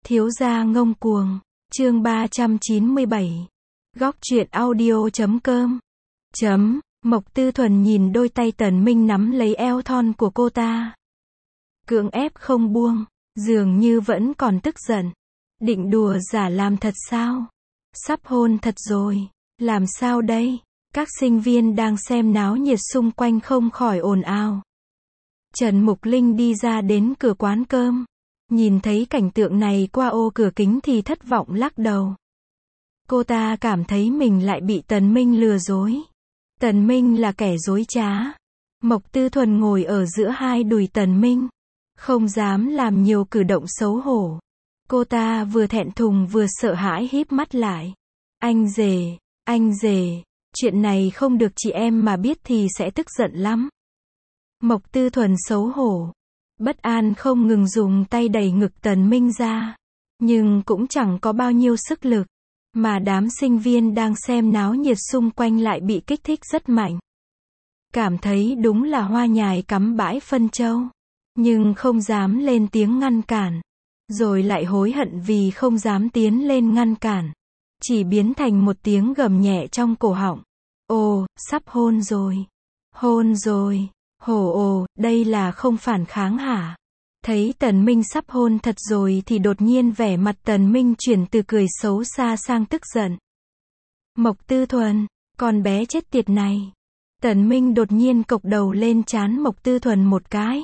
Thiếu gia ngông cuồng, chương 397. Góc truyện audio.com. Mộc Tư Thuần nhìn đôi tay Tần Minh nắm lấy eo thon của cô ta. Cưỡng ép không buông, dường như vẫn còn tức giận. Định đùa giả làm thật sao? Sắp hôn thật rồi, làm sao đây? Các sinh viên đang xem náo nhiệt xung quanh không khỏi ồn ào. Trần Mục Linh đi ra đến cửa quán cơm. Nhìn thấy cảnh tượng này qua ô cửa kính thì thất vọng lắc đầu. Cô ta cảm thấy mình lại bị Tần Minh lừa dối. Tần Minh là kẻ dối trá. Mộc Tư Thuần ngồi ở giữa hai đùi Tần Minh. Không dám làm nhiều cử động xấu hổ. Cô ta vừa thẹn thùng vừa sợ hãi híp mắt lại. Anh rể, chuyện này không được chị em mà biết thì sẽ tức giận lắm. Mộc Tư Thuần xấu hổ. Bất an không ngừng dùng tay đẩy ngực Tần Minh ra. Nhưng cũng chẳng có bao nhiêu sức lực. Mà đám sinh viên đang xem náo nhiệt xung quanh lại bị kích thích rất mạnh. Cảm thấy đúng là hoa nhài cắm bãi phân châu. Nhưng không dám lên tiếng ngăn cản. Rồi lại hối hận vì không dám tiến lên ngăn cản. Chỉ biến thành một tiếng gầm nhẹ trong cổ họng. Ồ, sắp hôn rồi. Hôn rồi. Ồ, đây là không phản kháng hả? Thấy Tần Minh sắp hôn thật rồi thì đột nhiên vẻ mặt Tần Minh chuyển từ cười xấu xa sang tức giận. Mộc Tư Thuần, con bé chết tiệt này. Tần Minh đột nhiên cộc đầu lên trán Mộc Tư Thuần một cái.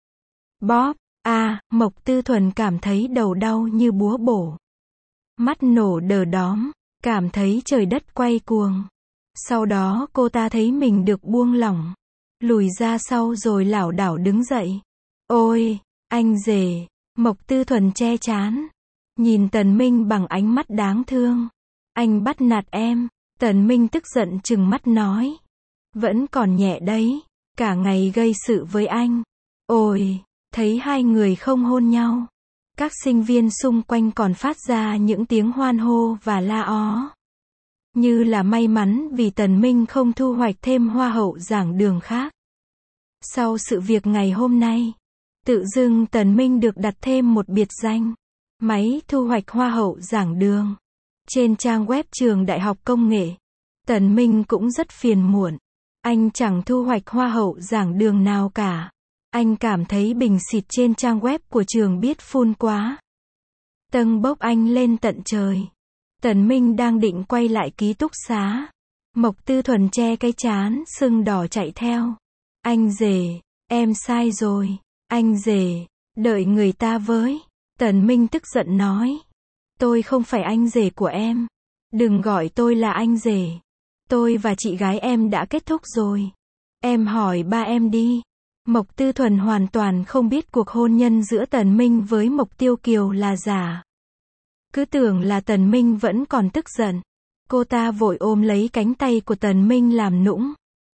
Bóp, Mộc Tư Thuần cảm thấy đầu đau như búa bổ. Mắt nổ đờ đóm, cảm thấy trời đất quay cuồng. Sau đó cô ta thấy mình được buông lỏng. Lùi ra sau rồi lảo đảo đứng dậy. Ôi, anh rể, Mộc Tư Thuần che trán. Nhìn Tần Minh bằng ánh mắt đáng thương. Anh bắt nạt em. Tần Minh tức giận trừng mắt nói. Vẫn còn nhẹ đấy. Cả ngày gây sự với anh. Ôi, thấy hai người không hôn nhau. Các sinh viên xung quanh còn phát ra những tiếng hoan hô và la ó. Như là may mắn vì Tần Minh không thu hoạch thêm hoa hậu giảng đường khác. Sau sự việc ngày hôm nay, tự dưng Tần Minh được đặt thêm một biệt danh. Máy thu hoạch hoa hậu giảng đường. Trên trang web trường Đại học Công nghệ. Tần Minh cũng rất phiền muộn. Anh chẳng thu hoạch hoa hậu giảng đường nào cả. Anh cảm thấy bình xịt trên trang web của trường biết phun quá. Tâng bốc anh lên tận trời. Tần Minh đang định quay lại ký túc xá. Mộc Tư Thuần che cái trán sưng đỏ chạy theo. Anh rể, em sai rồi. Anh rể, đợi người ta với. Tần Minh tức giận nói. Tôi không phải anh rể của em. Đừng gọi tôi là anh rể. Tôi và chị gái em đã kết thúc rồi. Em hỏi ba em đi. Mộc Tư Thuần hoàn toàn không biết cuộc hôn nhân giữa Tần Minh với Mộc Tiêu Kiều là giả. Cứ tưởng là Tần Minh vẫn còn tức giận. Cô ta vội ôm lấy cánh tay của Tần Minh làm nũng.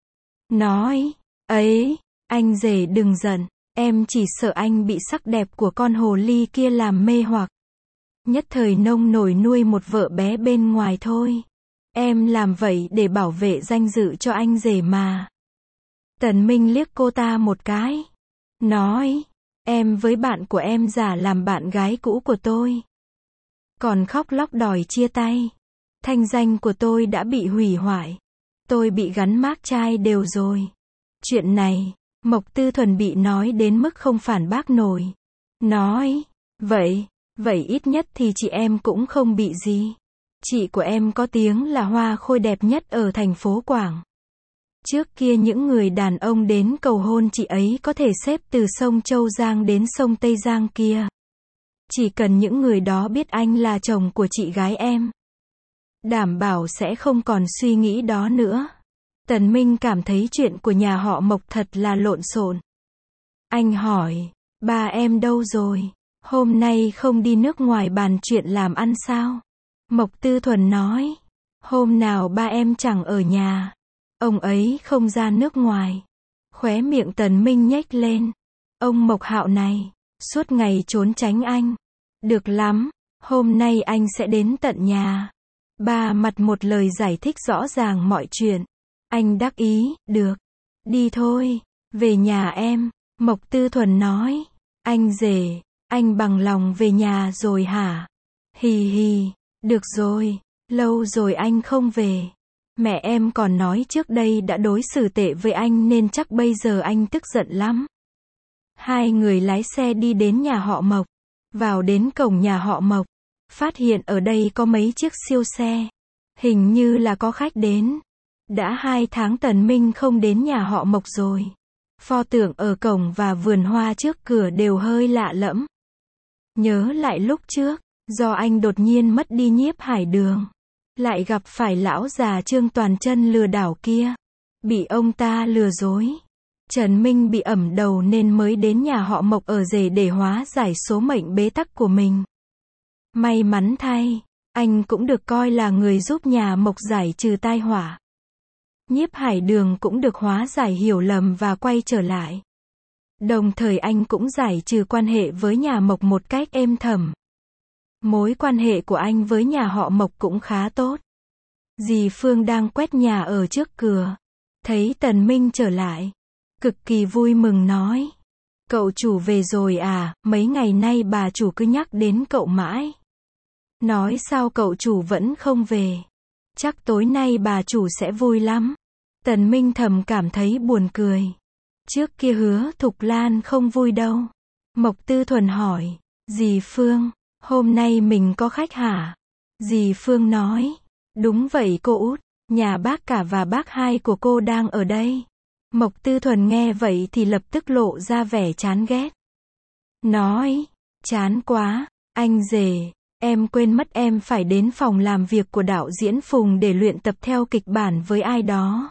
Nói, ấy, anh rể đừng giận. Em chỉ sợ anh bị sắc đẹp của con hồ ly kia làm mê hoặc. Nhất thời nông nổi nuôi một vợ bé bên ngoài thôi. Em làm vậy để bảo vệ danh dự cho anh rể mà. Tần Minh liếc cô ta một cái. Nói, em với bạn của em giả làm bạn gái cũ của tôi. Còn khóc lóc đòi chia tay. Thanh danh của tôi đã bị hủy hoại. Tôi bị gắn mác trai đều rồi. Chuyện này, Mộc Tư Thuần bị nói đến mức không phản bác nổi. Nói, vậy ít nhất thì chị em cũng không bị gì. Chị của em có tiếng là hoa khôi đẹp nhất ở thành phố Quảng. Trước kia những người đàn ông đến cầu hôn chị ấy có thể xếp từ sông Châu Giang đến sông Tây Giang kia. Chỉ cần những người đó biết anh là chồng của chị gái em. Đảm bảo sẽ không còn suy nghĩ đó nữa. Tần Minh cảm thấy chuyện của nhà họ Mộc thật là lộn xộn. Anh hỏi, ba em đâu rồi? Hôm nay không đi nước ngoài bàn chuyện làm ăn sao? Mộc Tư Thuần nói, hôm nào ba em chẳng ở nhà. Ông ấy không ra nước ngoài. Khóe miệng Tần Minh nhếch lên. Ông Mộc Hạo này, suốt ngày trốn tránh anh. Được lắm, hôm nay anh sẽ đến tận nhà. Ba mặt một lời giải thích rõ ràng mọi chuyện. Anh đắc ý, được. Đi thôi, về nhà em. Mộc Tư Thuần nói, anh rể, Anh bằng lòng về nhà rồi hả? Hì hì, được rồi, lâu rồi anh không về. Mẹ em còn nói trước đây đã đối xử tệ với anh nên chắc bây giờ anh tức giận lắm. Hai người lái xe đi đến nhà họ Mộc. Vào đến cổng nhà họ Mộc, phát hiện ở đây có mấy chiếc siêu xe. Hình như là có khách đến. Đã 2 tháng Tần Minh không đến nhà họ Mộc rồi. Pho tượng ở cổng và vườn hoa trước cửa đều hơi lạ lẫm. Nhớ lại lúc trước, do anh đột nhiên mất đi Nhiếp Hải Đường, lại gặp phải lão già Trương Toàn Chân lừa đảo kia. Bị ông ta lừa dối. Trần Minh bị ẩm đầu nên mới đến nhà họ Mộc ở rể để hóa giải số mệnh bế tắc của mình. May mắn thay, anh cũng được coi là người giúp nhà Mộc giải trừ tai họa. Nhiếp Hải Đường cũng được hóa giải hiểu lầm và quay trở lại. Đồng thời anh cũng giải trừ quan hệ với nhà Mộc một cách êm thầm. Mối quan hệ của anh với nhà họ Mộc cũng khá tốt. Dì Phương đang quét nhà ở trước cửa. Thấy Tần Minh trở lại. Cực kỳ vui mừng nói. Cậu chủ về rồi à, mấy ngày nay bà chủ cứ nhắc đến cậu mãi. Nói sao cậu chủ vẫn không về. Chắc tối nay bà chủ sẽ vui lắm. Tần Minh thầm cảm thấy buồn cười. Trước kia Hứa Thục Lan không vui đâu. Mộc Tư Thuần hỏi. Dì Phương, hôm nay mình có khách hả? Dì Phương nói. Đúng vậy cô út, nhà bác cả và bác hai của cô đang ở đây. Mộc Tư Thuần nghe vậy thì lập tức lộ ra vẻ chán ghét. Nói. Chán quá, anh rể. Em quên mất em phải đến phòng làm việc của đạo diễn Phùng để luyện tập theo kịch bản với ai đó.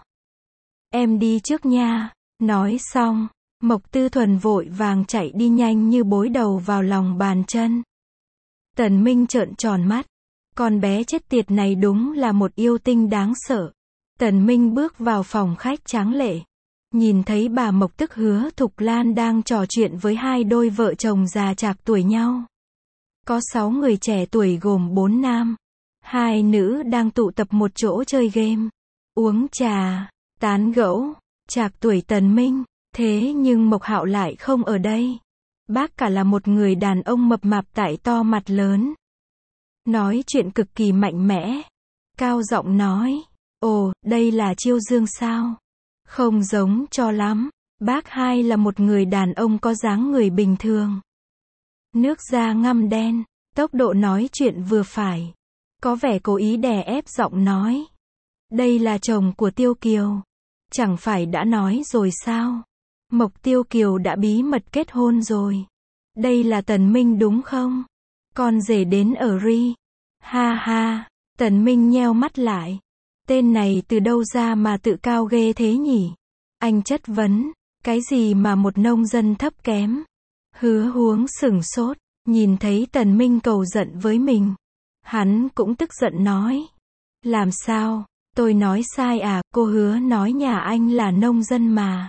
Em đi trước nha. Nói xong, Mộc Tư Thuần vội vàng chạy đi nhanh như bối đầu vào lòng bàn chân. Tần Minh trợn tròn mắt. Con bé chết tiệt này đúng là một yêu tinh đáng sợ. Tần Minh bước vào phòng khách tráng lệ. Nhìn thấy bà Mộc tức Hứa Thục Lan đang trò chuyện với hai đôi vợ chồng già chạc tuổi nhau. Có 6 người trẻ tuổi gồm 4 nam, 2 nữ đang tụ tập một chỗ chơi game, uống trà, tán gẫu. Chạc tuổi Tần Minh, thế nhưng Mộc Hạo lại không ở đây. Bác cả là một người đàn ông mập mạp tại to mặt lớn. Nói chuyện cực kỳ mạnh mẽ. Cao giọng nói. Ồ, đây là Chiêu Dương sao? Không giống cho lắm. Bác hai là một người đàn ông có dáng người bình thường. Nước da ngăm đen. Tốc độ nói chuyện vừa phải. Có vẻ cố ý đè ép giọng nói. Đây là chồng của Tiêu Kiều. Chẳng phải đã nói rồi sao? Mộc Tiêu Kiều đã bí mật kết hôn rồi. Đây là Tần Minh đúng không? Con rể đến ở Ri. Ha ha, Tần Minh nheo mắt lại. Tên này từ đâu ra mà tự cao ghê thế nhỉ? Anh chất vấn, cái gì mà một nông dân thấp kém? Hứa Huống sửng sốt, nhìn thấy Tần Minh cầu giận với mình. Hắn cũng tức giận nói. Làm sao? Tôi nói sai à, cô Hứa nói nhà anh là nông dân mà.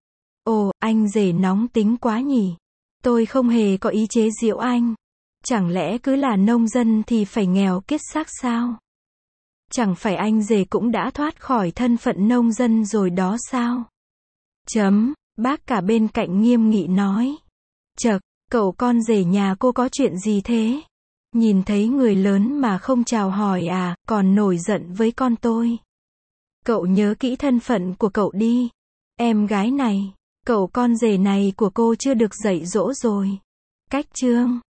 Ồ, anh rể nóng tính quá nhỉ. Tôi không hề có ý chế giễu anh. Chẳng lẽ cứ là nông dân thì phải nghèo kiết xác sao? Chẳng phải anh rể cũng đã thoát khỏi thân phận nông dân rồi đó sao? Bác cả bên cạnh nghiêm nghị nói. Chậc, cậu con rể nhà cô có chuyện gì thế? Nhìn thấy người lớn mà không chào hỏi à, còn nổi giận với con tôi. Cậu nhớ kỹ thân phận của cậu đi. Em gái này, cậu con rể này của cô chưa được dạy dỗ rồi. Cách chương